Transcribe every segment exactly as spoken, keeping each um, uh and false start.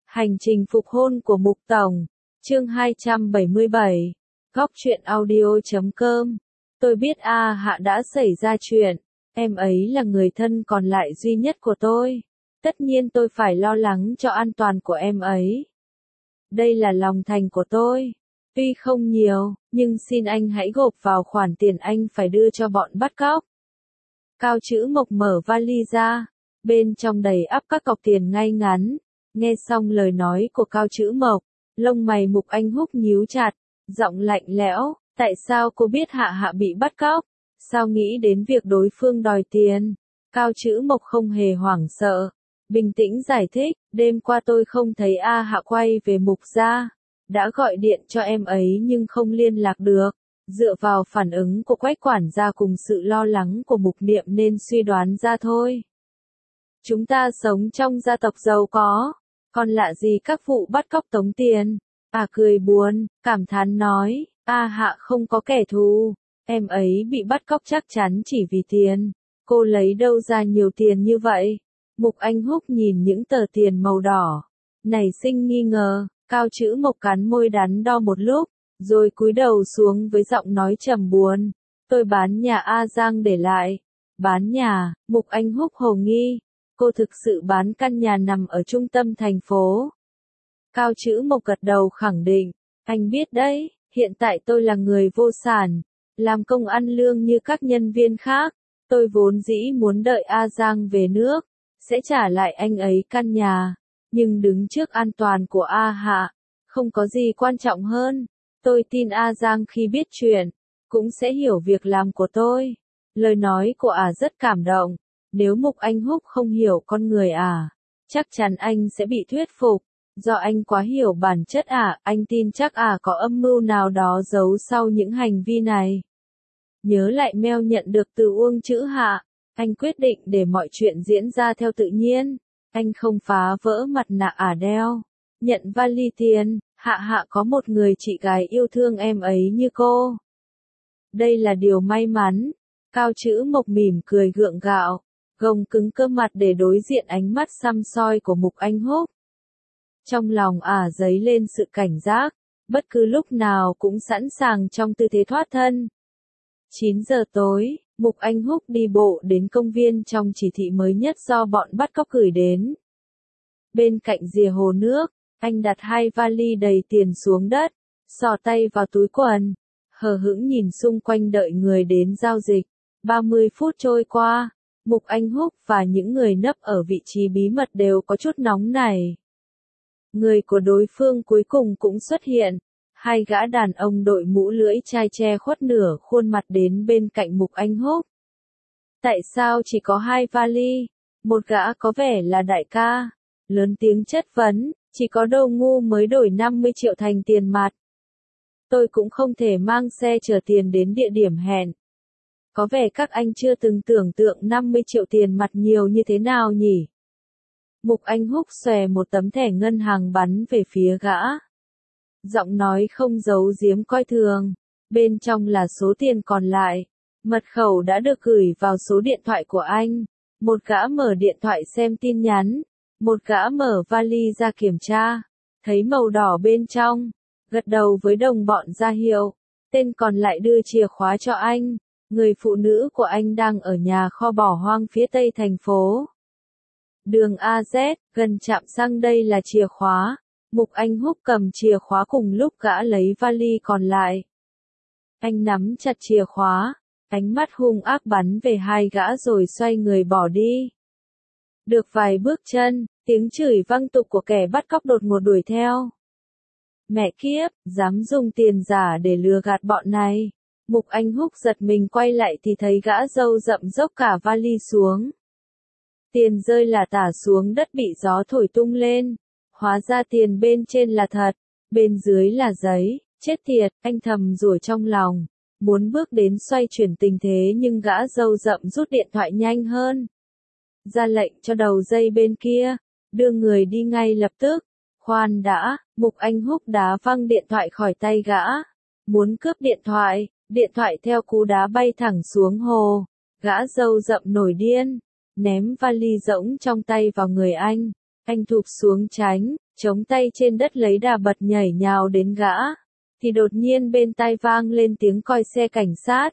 Hành trình phục hôn của Mục Tổng, chương hai trăm bảy mươi bảy, góc truyện audio chấm com. Tôi biết A Hạ đã xảy ra chuyện, em ấy là người thân còn lại duy nhất của tôi. Tất nhiên tôi phải lo lắng cho an toàn của em ấy. Đây là lòng thành của tôi. Tuy không nhiều, nhưng xin anh hãy gộp vào khoản tiền anh phải đưa cho bọn bắt cóc. Cao Chữ Mộc mở vali ra, bên trong đầy ắp các cọc tiền ngay ngắn. Nghe xong lời nói của Cao Chữ Mộc, lông mày Mục Anh Húc nhíu chặt, giọng lạnh lẽo, tại sao cô biết Hạ Hạ bị bắt cóc? Sao nghĩ đến việc đối phương đòi tiền? Cao Chữ Mộc không hề hoảng sợ, bình tĩnh giải thích, đêm qua tôi không thấy A Hạ quay về Mục gia, đã gọi điện cho em ấy nhưng không liên lạc được. Dựa vào phản ứng của Quách quản gia cùng sự lo lắng của Mục Niệm nên suy đoán ra thôi. Chúng ta sống trong gia tộc giàu có, còn lạ gì các vụ bắt cóc tống tiền. À cười buồn, cảm thán nói, A Hạ không có kẻ thù, em ấy bị bắt cóc chắc chắn chỉ vì tiền. Cô lấy đâu ra nhiều tiền như vậy? Mục Anh Húc nhìn những tờ tiền màu đỏ, nảy sinh nghi ngờ. Cao Chữ Mộc cắn môi đắn đo một lúc, rồi cúi đầu xuống với giọng nói trầm buồn. Tôi bán nhà A Giang để lại. Bán nhà? Mục Anh Húc hồ nghi. Cô thực sự bán căn nhà nằm ở trung tâm thành phố. Cao Chữ Mộc gật đầu khẳng định. Anh biết đấy, hiện tại tôi là người vô sản, làm công ăn lương như các nhân viên khác. Tôi vốn dĩ muốn đợi A Giang về nước, sẽ trả lại anh ấy căn nhà. Nhưng đứng trước an toàn của A Hạ, không có gì quan trọng hơn. Tôi tin A Giang khi biết chuyện, cũng sẽ hiểu việc làm của tôi. Lời nói của Ả rất cảm động. Nếu Mục Anh Húc không hiểu con người Ả, chắc chắn anh sẽ bị thuyết phục. Do anh quá hiểu bản chất Ả, anh tin chắc Ả có âm mưu nào đó giấu sau những hành vi này. Nhớ lại mail nhận được từ Uông Chữ Hạ, anh quyết định để mọi chuyện diễn ra theo tự nhiên. Anh không phá vỡ mặt nạ Ả đeo. Nhận vali tiền, Hạ Hạ có một người chị gái yêu thương em ấy như cô. Đây là điều may mắn. Cao Chữ Mộc mỉm cười gượng gạo, gồng cứng cơ mặt để đối diện ánh mắt săm soi của Mục Anh Húc. Trong lòng Ả dấy lên sự cảnh giác, bất cứ lúc nào cũng sẵn sàng trong tư thế thoát thân. chín giờ tối, Mục Anh Húc đi bộ đến công viên trong chỉ thị mới nhất do bọn bắt cóc gửi đến. Bên cạnh rìa hồ nước, anh đặt hai vali đầy tiền xuống đất, xỏ tay vào túi quần, hờ hững nhìn xung quanh đợi người đến giao dịch. ba mươi phút trôi qua, Mục Anh Húc và những người nấp ở vị trí bí mật đều có chút nóng nảy. Người của đối phương cuối cùng cũng xuất hiện. Hai gã đàn ông đội mũ lưỡi chai che khuất nửa khuôn mặt đến bên cạnh Mục Anh Húc. Tại sao chỉ có hai vali? Một gã có vẻ là đại ca, lớn tiếng chất vấn, chỉ có đồ ngu mới đổi năm mươi triệu thành tiền mặt. Tôi cũng không thể mang xe chở tiền đến địa điểm hẹn. Có vẻ các anh chưa từng tưởng tượng năm mươi triệu tiền mặt nhiều như thế nào nhỉ? Mục Anh Húc xòe một tấm thẻ ngân hàng bắn về phía gã. Giọng nói không giấu giếm coi thường. Bên trong là số tiền còn lại. Mật khẩu đã được gửi vào số điện thoại của anh. Một gã mở điện thoại xem tin nhắn. Một gã mở vali ra kiểm tra. Thấy màu đỏ bên trong. Gật đầu với đồng bọn ra hiệu. Tên còn lại đưa chìa khóa cho anh. Người phụ nữ của anh đang ở nhà kho bỏ hoang phía tây thành phố. Đường a zét, gần trạm xăng, đây là chìa khóa. Mục Anh Húc cầm chìa khóa cùng lúc gã lấy vali còn lại. Anh nắm chặt chìa khóa, ánh mắt hung ác bắn về hai gã rồi xoay người bỏ đi. Được vài bước chân, tiếng chửi vang tục của kẻ bắt cóc đột ngột đuổi theo. Mẹ kiếp, dám dùng tiền giả để lừa gạt bọn này. Mục Anh Húc giật mình quay lại thì thấy gã râu rậm dốc cả vali xuống. Tiền rơi lả tả xuống đất bị gió thổi tung lên. Hóa ra tiền bên trên là thật, bên dưới là giấy. Chết tiệt, anh thầm rủa trong lòng. Muốn bước đến xoay chuyển tình thế nhưng gã râu rậm rút điện thoại nhanh hơn. Ra lệnh cho đầu dây bên kia, đưa người đi ngay lập tức. Khoan đã, Mục Anh Húc đá văng điện thoại khỏi tay gã. Muốn cướp điện thoại, điện thoại theo cú đá bay thẳng xuống hồ. Gã râu rậm nổi điên, ném vali rỗng trong tay vào người anh. Anh thụp xuống tránh, chống tay trên đất lấy đà bật nhảy nhào đến gã, thì đột nhiên bên tai vang lên tiếng còi xe cảnh sát.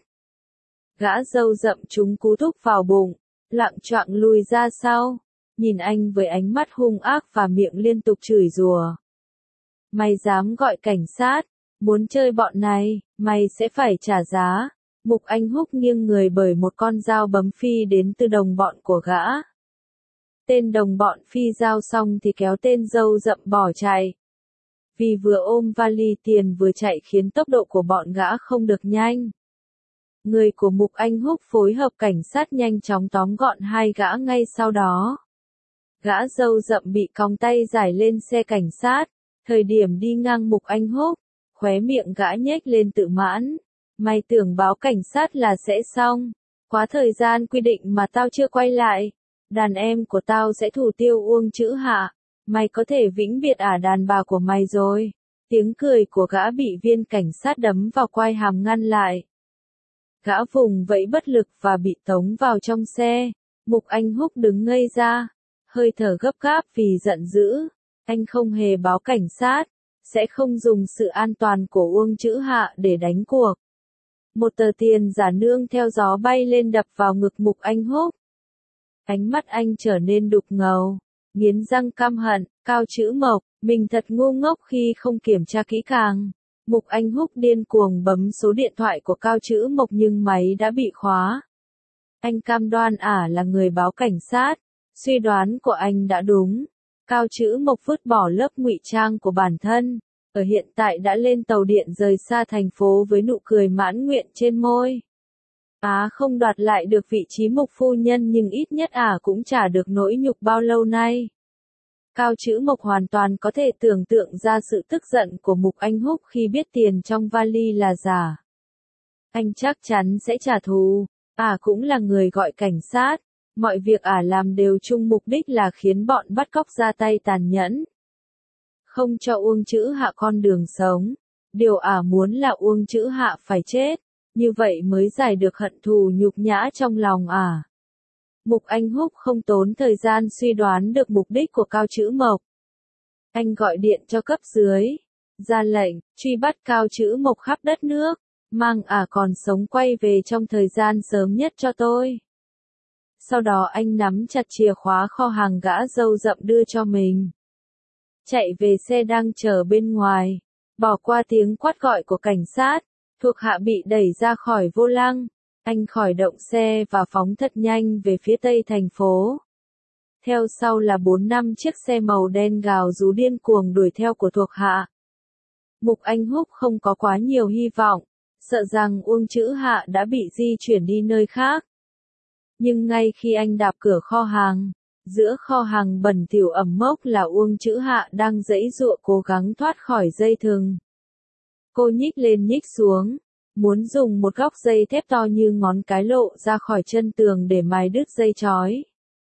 Gã râu rậm trúng cú thúc vào bụng, lạng choạng lùi ra sau, nhìn anh với ánh mắt hung ác và miệng liên tục chửi rủa. Mày dám gọi cảnh sát, muốn chơi bọn này, mày sẽ phải trả giá. Mục Anh Húc nghiêng người bởi một con dao bấm phi đến từ đồng bọn của gã. Tên đồng bọn phi dao xong thì kéo tên râu rậm bỏ chạy. Vì vừa ôm vali tiền vừa chạy khiến tốc độ của bọn gã không được nhanh. Người của Mục Anh Húc phối hợp cảnh sát nhanh chóng tóm gọn hai gã ngay sau đó. Gã râu rậm bị còng tay giải lên xe cảnh sát, thời điểm đi ngang Mục Anh Húc, khóe miệng gã nhếch lên tự mãn. Mày tưởng báo cảnh sát là sẽ xong, quá thời gian quy định mà tao chưa quay lại, đàn em của tao sẽ thủ tiêu Uông Chữ Hạ, mày có thể vĩnh biệt ả đàn bà của mày rồi. Tiếng cười của gã bị viên cảnh sát đấm vào quai hàm ngăn lại. Gã vùng vẫy bất lực và bị tống vào trong xe. Mục Anh Húc đứng ngây ra, hơi thở gấp gáp vì giận dữ. Anh không hề báo cảnh sát, sẽ không dùng sự an toàn của Uông Chữ Hạ để đánh cuộc. Một tờ tiền giả nương theo gió bay lên đập vào ngực Mục Anh Húc. Ánh mắt anh trở nên đục ngầu, nghiến răng căm hận. Cao Chữ Mộc, mình thật ngu ngốc khi không kiểm tra kỹ càng. Mục Anh Húc điên cuồng bấm số điện thoại của Cao Chữ Mộc nhưng máy đã bị khóa. Anh cam đoan ả là người báo cảnh sát, suy đoán của anh đã đúng. Cao Chữ Mộc vứt bỏ lớp ngụy trang của bản thân, ở hiện tại đã lên tàu điện rời xa thành phố với nụ cười mãn nguyện trên môi. Á không đoạt lại được vị trí Mục phu nhân nhưng ít nhất ả cũng trả được nỗi nhục bao lâu nay. Cao Chữ Mộc hoàn toàn có thể tưởng tượng ra sự tức giận của Mục Anh Húc khi biết tiền trong vali là giả. Anh chắc chắn sẽ trả thù, ả cũng là người gọi cảnh sát, mọi việc ả làm đều chung mục đích là khiến bọn bắt cóc ra tay tàn nhẫn. Không cho Uông Chữ Hạ con đường sống, điều ả muốn là Uông Chữ Hạ phải chết, như vậy mới giải được hận thù nhục nhã trong lòng ả. Mục Anh Húc không tốn thời gian suy đoán được mục đích của Cao Chữ Mộc. Anh gọi điện cho cấp dưới, ra lệnh, truy bắt Cao Chữ Mộc khắp đất nước, mang ả còn sống quay về trong thời gian sớm nhất cho tôi. Sau đó anh nắm chặt chìa khóa kho hàng gã râu rậm đưa cho mình. Chạy về xe đang chờ bên ngoài, bỏ qua tiếng quát gọi của cảnh sát, thuộc hạ bị đẩy ra khỏi vô lăng. Anh khởi động xe và phóng thật nhanh về phía tây thành phố. Theo sau là bốn năm chiếc xe màu đen gào rú điên cuồng đuổi theo của thuộc hạ. Mục Anh Húc không có quá nhiều hy vọng, sợ rằng Uông Chữ Hạ đã bị di chuyển đi nơi khác. Nhưng ngay khi anh đạp cửa kho hàng, giữa kho hàng bẩn thỉu ẩm mốc là Uông Chữ Hạ đang giãy giụa cố gắng thoát khỏi dây thừng. Cô nhích lên nhích xuống, muốn dùng một góc dây thép to như ngón cái lộ ra khỏi chân tường để mài đứt dây chói.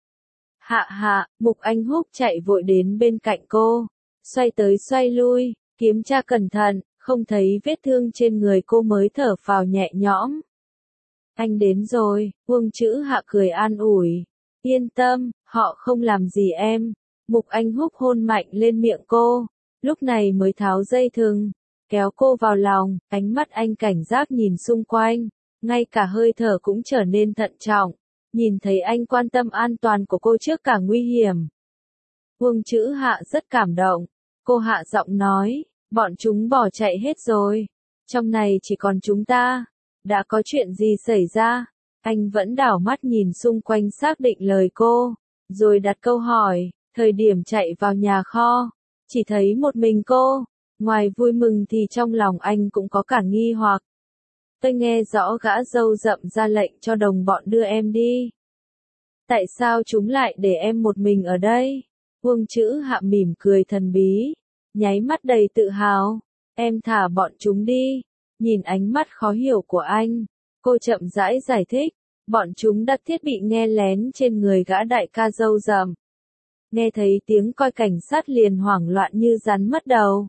Hạ hạ, Mục Anh Húc chạy vội đến bên cạnh cô, xoay tới xoay lui, kiểm tra cẩn thận, không thấy vết thương trên người cô mới thở phào nhẹ nhõm. Anh đến rồi, Uông Chữ Hạ cười an ủi. Yên tâm, họ không làm gì em. Mục Anh Húc hôn mạnh lên miệng cô, lúc này mới tháo dây thừng, kéo cô vào lòng, ánh mắt anh cảnh giác nhìn xung quanh, ngay cả hơi thở cũng trở nên thận trọng, nhìn thấy anh quan tâm an toàn của cô trước cả nguy hiểm. Uông Chữ Hạ rất cảm động, cô hạ giọng nói, bọn chúng bỏ chạy hết rồi, trong này chỉ còn chúng ta, đã có chuyện gì xảy ra? Anh vẫn đảo mắt nhìn xung quanh xác định lời cô, rồi đặt câu hỏi, thời điểm chạy vào nhà kho, chỉ thấy một mình cô. Ngoài vui mừng thì trong lòng anh cũng có cả nghi hoặc. Tôi nghe rõ gã râu rậm ra lệnh cho đồng bọn đưa em đi. Tại sao chúng lại để em một mình ở đây? Uông Chữ Hạ mỉm cười thần bí, nháy mắt đầy tự hào. Em thả bọn chúng đi. Nhìn ánh mắt khó hiểu của anh, cô chậm rãi giải thích. Bọn chúng đặt thiết bị nghe lén trên người gã đại ca râu rậm. Nghe thấy tiếng còi cảnh sát liền hoảng loạn như rắn mất đầu.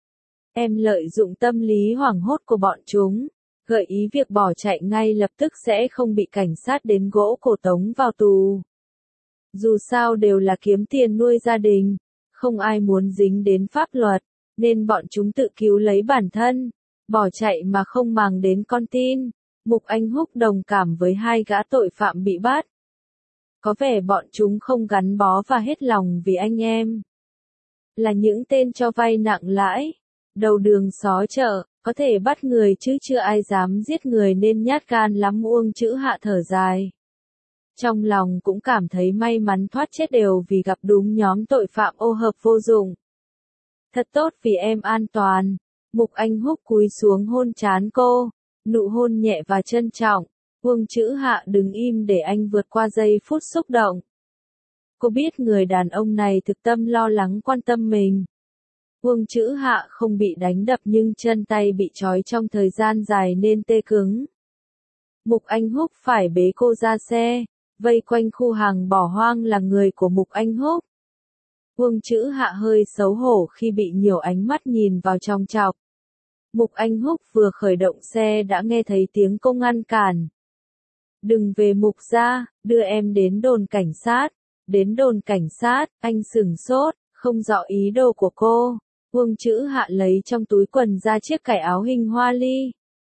Em lợi dụng tâm lý hoảng hốt của bọn chúng, gợi ý việc bỏ chạy ngay lập tức sẽ không bị cảnh sát đến gỗ cổ tống vào tù. Dù sao đều là kiếm tiền nuôi gia đình, Không ai muốn dính đến pháp luật, nên bọn chúng tự cứu lấy bản thân, bỏ chạy mà không màng đến con tin. Mục Anh Húc đồng cảm với hai gã tội phạm bị bắt. Có vẻ bọn chúng không gắn bó và hết lòng vì anh em. Là những tên cho vay nặng lãi, đầu đường xó chợ, có thể bắt người chứ chưa ai dám giết người nên nhát gan lắm. Uông Chữ Hạ thở dài. Trong lòng cũng cảm thấy may mắn thoát chết đều vì gặp đúng nhóm tội phạm ô hợp vô dụng. Thật tốt vì em an toàn. Mục Anh Húc cúi xuống hôn trán cô, nụ hôn nhẹ và trân trọng. Uông Chữ Hạ đứng im để anh vượt qua giây phút xúc động. Cô biết người đàn ông này thực tâm lo lắng quan tâm mình. Uông Chữ Hạ không bị đánh đập nhưng chân tay bị trói trong thời gian dài nên tê cứng. Mục Anh Húc phải bế cô ra xe, vây quanh khu hàng bỏ hoang là người của Mục Anh Húc. Uông Chữ Hạ hơi xấu hổ khi bị nhiều ánh mắt nhìn vào trong chọc. Mục Anh Húc vừa khởi động xe đã nghe thấy tiếng cô ngăn cản. Đừng về Mục gia, đưa em đến đồn cảnh sát. Đến đồn cảnh sát, anh sửng sốt, không rõ ý đồ của cô. Uông Chữ Hạ lấy trong túi quần ra chiếc cài áo hình hoa ly.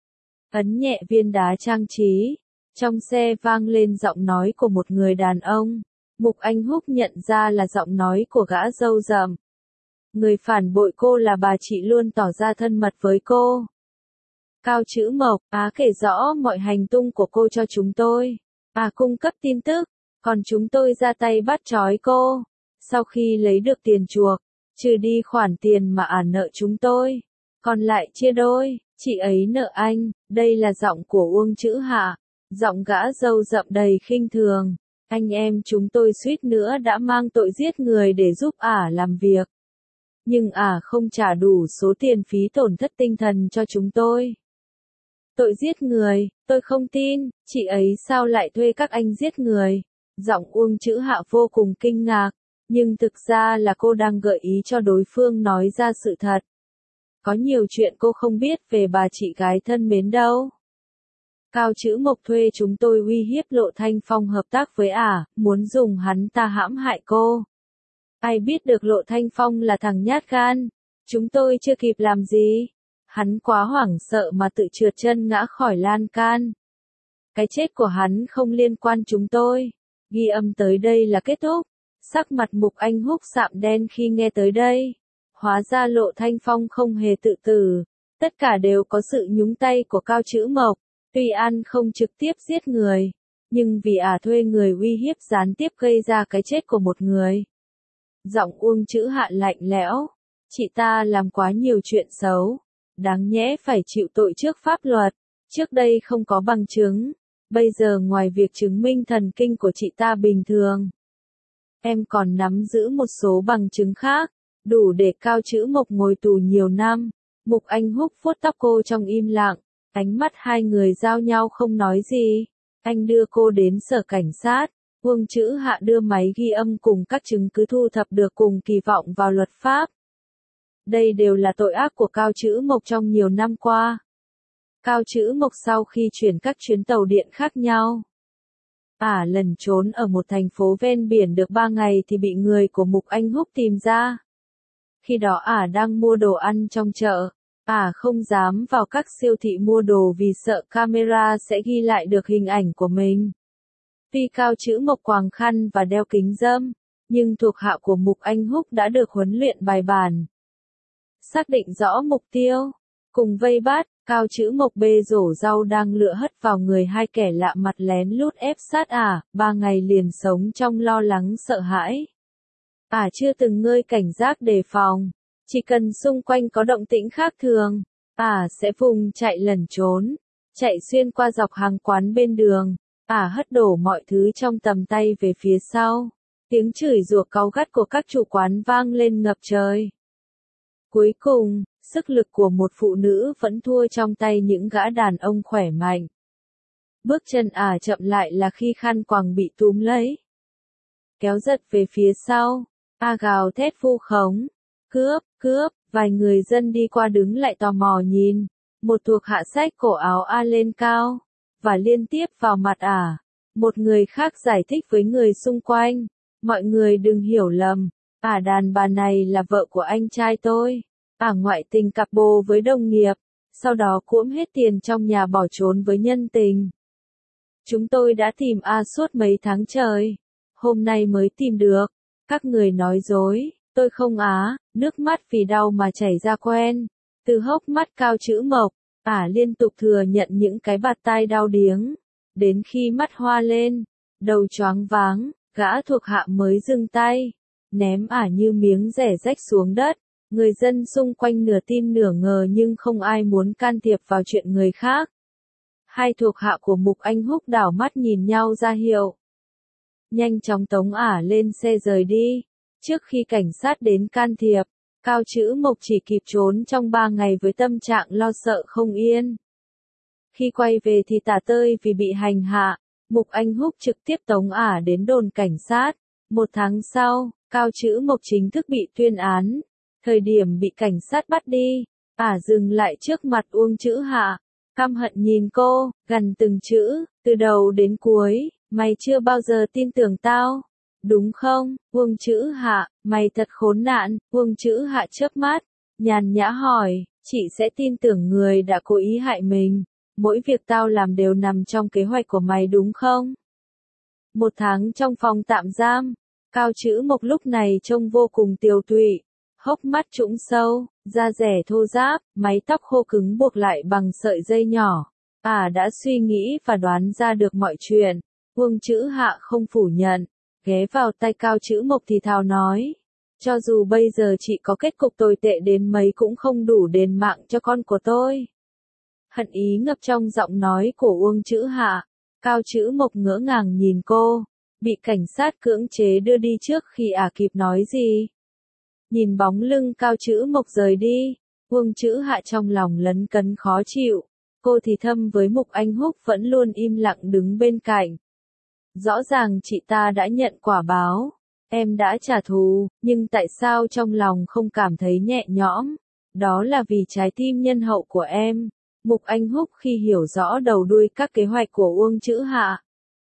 Ấn nhẹ viên đá trang trí. Trong xe vang lên giọng nói của một người đàn ông. Mục Anh Húc nhận ra là giọng nói của gã râu rậm. Người phản bội cô là bà chị luôn tỏ ra thân mật với cô. Cao Chữ Mộc, á kể rõ mọi hành tung của cô cho chúng tôi. À cung cấp tin tức, còn chúng tôi ra tay bắt trói cô. Sau khi lấy được tiền chuộc, trừ đi khoản tiền mà ả nợ chúng tôi, còn lại chia đôi, chị ấy nợ anh. Đây là giọng của Uông Chữ Hạ, giọng gã râu rậm đầy khinh thường. Anh em chúng tôi suýt nữa đã mang tội giết người để giúp ả làm việc. Nhưng ả không trả đủ số tiền phí tổn thất tinh thần cho chúng tôi. Tội giết người, tôi không tin, chị ấy sao lại thuê các anh giết người? Giọng Uông Chữ Hạ vô cùng kinh ngạc, nhưng thực ra là cô đang gợi ý cho đối phương nói ra sự thật. Có nhiều chuyện cô không biết về bà chị gái thân mến đâu. Cao Chữ Mộc thuê chúng tôi uy hiếp Lộ Thanh Phong hợp tác với ả, muốn dùng hắn ta hãm hại cô. Ai biết được Lộ Thanh Phong là thằng nhát gan, chúng tôi chưa kịp làm gì. Hắn quá hoảng sợ mà tự trượt chân ngã khỏi lan can. Cái chết của hắn không liên quan chúng tôi. Ghi âm tới đây là kết thúc. Sắc mặt Mục Anh Húc sạm đen khi nghe tới đây. Hóa ra Lộ Thanh Phong không hề tự tử. Tất cả đều có sự nhúng tay của Cao Chữ Mộc. Tuy An không trực tiếp giết người, nhưng vì ả thuê người uy hiếp gián tiếp gây ra cái chết của một người. Giọng Uông Chữ Hạ lạnh lẽo. Chị ta làm quá nhiều chuyện xấu. Đáng nhẽ phải chịu tội trước pháp luật. Trước đây không có bằng chứng. Bây giờ ngoài việc chứng minh thần kinh của chị ta bình thường, em còn nắm giữ một số bằng chứng khác, đủ để Cao Chữ Mộc ngồi tù nhiều năm. Mục Anh Húc vuốt tóc cô trong im lặng, ánh mắt hai người giao nhau không nói gì. Anh đưa cô đến sở cảnh sát, Uông Chữ Hạ đưa máy ghi âm cùng các chứng cứ thu thập được cùng kỳ vọng vào luật pháp. Đây đều là tội ác của Cao Chữ Mộc trong nhiều năm qua. Cao Chữ Mộc sau khi chuyển các chuyến tàu điện khác nhau, ả lẩn trốn ở một thành phố ven biển được ba ngày thì bị người của Mục Anh Húc tìm ra. Khi đó ả đang mua đồ ăn trong chợ, ả không dám vào các siêu thị mua đồ vì sợ camera sẽ ghi lại được hình ảnh của mình. Tuy Cao Chữ Mộc quàng khăn và đeo kính râm, nhưng thuộc hạ của Mục Anh Húc đã được huấn luyện bài bản. Xác định rõ mục tiêu, cùng vây bắt, Cao Chữ Mộc bê rổ rau đang lựa hất vào người hai kẻ lạ mặt lén lút ép sát ả, ba ngày liền sống trong lo lắng sợ hãi. Ả chưa từng ngơi cảnh giác đề phòng, chỉ cần xung quanh có động tĩnh khác thường, ả sẽ vùng chạy lẩn trốn, chạy xuyên qua dọc hàng quán bên đường, ả hất đổ mọi thứ trong tầm tay về phía sau. Tiếng chửi rủa cáu gắt của các chủ quán vang lên ngập trời. Cuối cùng, sức lực của một phụ nữ vẫn thua trong tay những gã đàn ông khỏe mạnh. Bước chân ả chậm lại là khi khăn quàng bị túm lấy, kéo giật về phía sau, a gào thét vu khống, cướp, cướp, vài người dân đi qua đứng lại tò mò nhìn, một thuộc hạ xách cổ áo a lên cao, và liên tiếp vào mặt ả. Một người khác giải thích với người xung quanh, mọi người đừng hiểu lầm, À đàn bà này là vợ của anh trai tôi. À ngoại tình cặp bồ với đồng nghiệp, sau đó cuỗm hết tiền trong nhà bỏ trốn với nhân tình. Chúng tôi đã tìm A suốt mấy tháng trời. Hôm nay mới tìm được. Các người nói dối, tôi không á, nước mắt vì đau mà chảy ra quen. Từ hốc mắt cao chữ mộc, Ả liên tục thừa nhận những cái bạt tai đau điếng. Đến khi mắt hoa lên, đầu choáng váng, gã thuộc hạ mới dừng tay. Ném Ả như miếng rẻ rách xuống đất. Người dân xung quanh nửa tin nửa ngờ nhưng không ai muốn can thiệp vào chuyện người khác. Hai thuộc hạ của Mục Anh Húc đảo mắt nhìn nhau ra hiệu. Nhanh chóng tống Ả lên xe rời đi. Trước khi cảnh sát đến can thiệp, Cao Chữ Mộc chỉ kịp trốn trong ba ngày với tâm trạng lo sợ không yên. Khi quay về thì tả tơi vì bị hành hạ, Mục Anh Húc trực tiếp tống Ả đến đồn cảnh sát. Một tháng sau, Cao Chữ Mộc chính thức bị tuyên án. Thời điểm bị cảnh sát bắt đi, Ả dừng lại trước mặt Uông Chữ Hạ, căm hận nhìn cô, gằn từng chữ, từ đầu đến cuối, mày chưa bao giờ tin tưởng tao, đúng không? Uông Chữ Hạ, mày thật khốn nạn. Uông Chữ Hạ chớp mắt, nhàn nhã hỏi, chị sẽ tin tưởng người đã cố ý hại mình, mỗi việc tao làm đều nằm trong kế hoạch của mày đúng không? Một tháng trong phòng tạm giam, Cao Chữ Mộc lúc này trông vô cùng tiều tụy. Hốc mắt trũng sâu, da rẻ thô ráp, mái tóc khô cứng buộc lại bằng sợi dây nhỏ. Ả đã suy nghĩ và đoán ra được mọi chuyện. Uông Chữ Hạ không phủ nhận, ghé vào tay Cao Chữ Mộc thì thào nói. Cho dù bây giờ chị có kết cục tồi tệ đến mấy cũng không đủ đền mạng cho con của tôi. Hận ý ngập trong giọng nói của Uông Chữ Hạ. Cao Chữ Mộc ngỡ ngàng nhìn cô, bị cảnh sát cưỡng chế đưa đi trước khi Ả kịp nói gì. Nhìn bóng lưng Cao Chữ Mộc rời đi, Uông Chữ Hạ trong lòng lấn cấn khó chịu. Cô thì thầm với Mục Anh Húc vẫn luôn im lặng đứng bên cạnh. Rõ ràng chị ta đã nhận quả báo, em đã trả thù, nhưng tại sao trong lòng không cảm thấy nhẹ nhõm? Đó là vì trái tim nhân hậu của em. Mục Anh Húc khi hiểu rõ đầu đuôi các kế hoạch của Uông Chữ Hạ.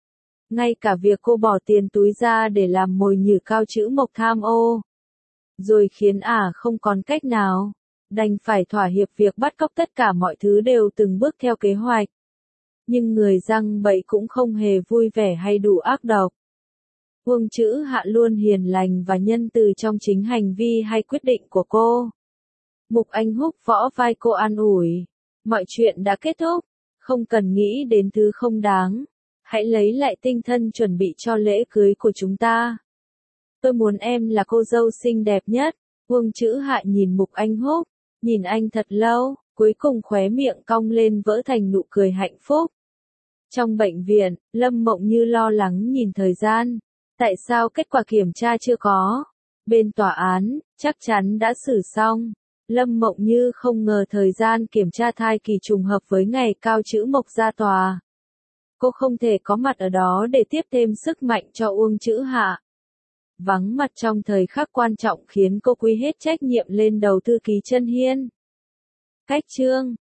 Ngay cả việc cô bỏ tiền túi ra để làm mồi nhử Cao Chữ Mộc tham ô. Rồi khiến Ả không còn cách nào, đành phải thỏa hiệp việc bắt cóc tất cả mọi thứ đều từng bước theo kế hoạch. Nhưng người răng bậy cũng không hề vui vẻ hay đủ ác độc. Uông Chữ Hạ luôn hiền lành và nhân từ trong chính hành vi hay quyết định của cô. Mục Anh Húc võ vai cô an ủi. Mọi chuyện đã kết thúc, không cần nghĩ đến thứ không đáng. Hãy lấy lại tinh thần chuẩn bị cho lễ cưới của chúng ta. Tôi muốn em là cô dâu xinh đẹp nhất. Uông Chữ Hạ nhìn Mục Anh Húc, nhìn anh thật lâu, cuối cùng khóe miệng cong lên vỡ thành nụ cười hạnh phúc. Trong bệnh viện, Lâm Mộng Như lo lắng nhìn thời gian. Tại sao kết quả kiểm tra chưa có? Bên tòa án, chắc chắn đã xử xong. Lâm Mộng Như không ngờ thời gian kiểm tra thai kỳ trùng hợp với ngày Cao Chữ Mộc ra tòa. Cô không thể có mặt ở đó để tiếp thêm sức mạnh cho Uông Chữ Hạ. Vắng mặt trong thời khắc quan trọng khiến cô quy hết trách nhiệm lên đầu thư ký Chân Hiên. Cách chương